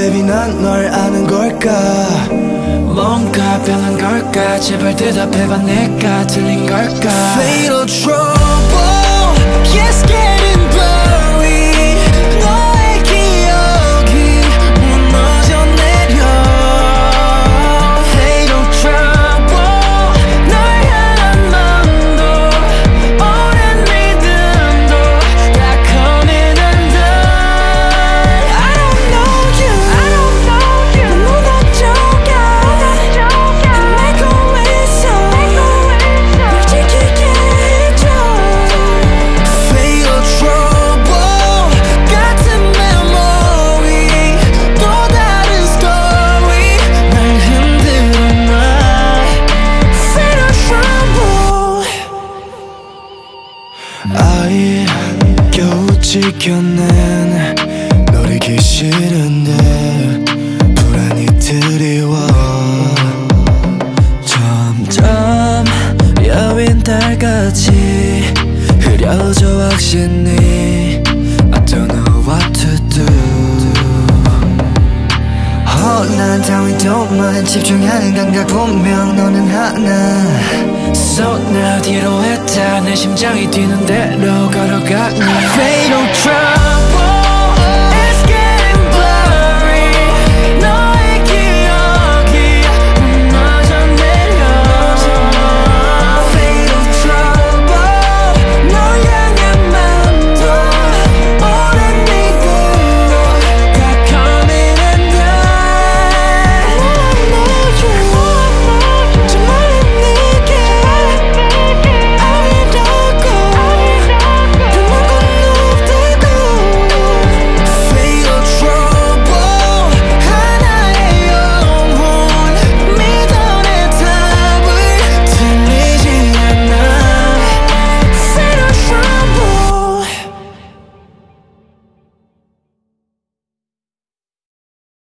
baby 난 널 아는 걸까 뭔가 변한 걸까 제발 대답해봐 내가 틀린 걸까 Fatal trouble Yes getting blurry 너의 기억이 무너져 내려 Fatal trouble 널 향한 마음도 오랜 믿음도 다 coming undone I don't know you 난 무너져가 헤매고 있어 널 지키게 해줘 Fatal trouble 같은 memory 또 다른 story 날 흔들어 놔 Fatal trouble 아예 겨우 지켜낸 널 잊기 싫은데 불안이 드리워 점점 여윈 달같이 흐려져 확신이 I don't know what to do 난 따윈 don't mind 집중하는 감각 분명 너는 하나 손을 뒤로 했다 내 심장이 뛰는 대로 걸어가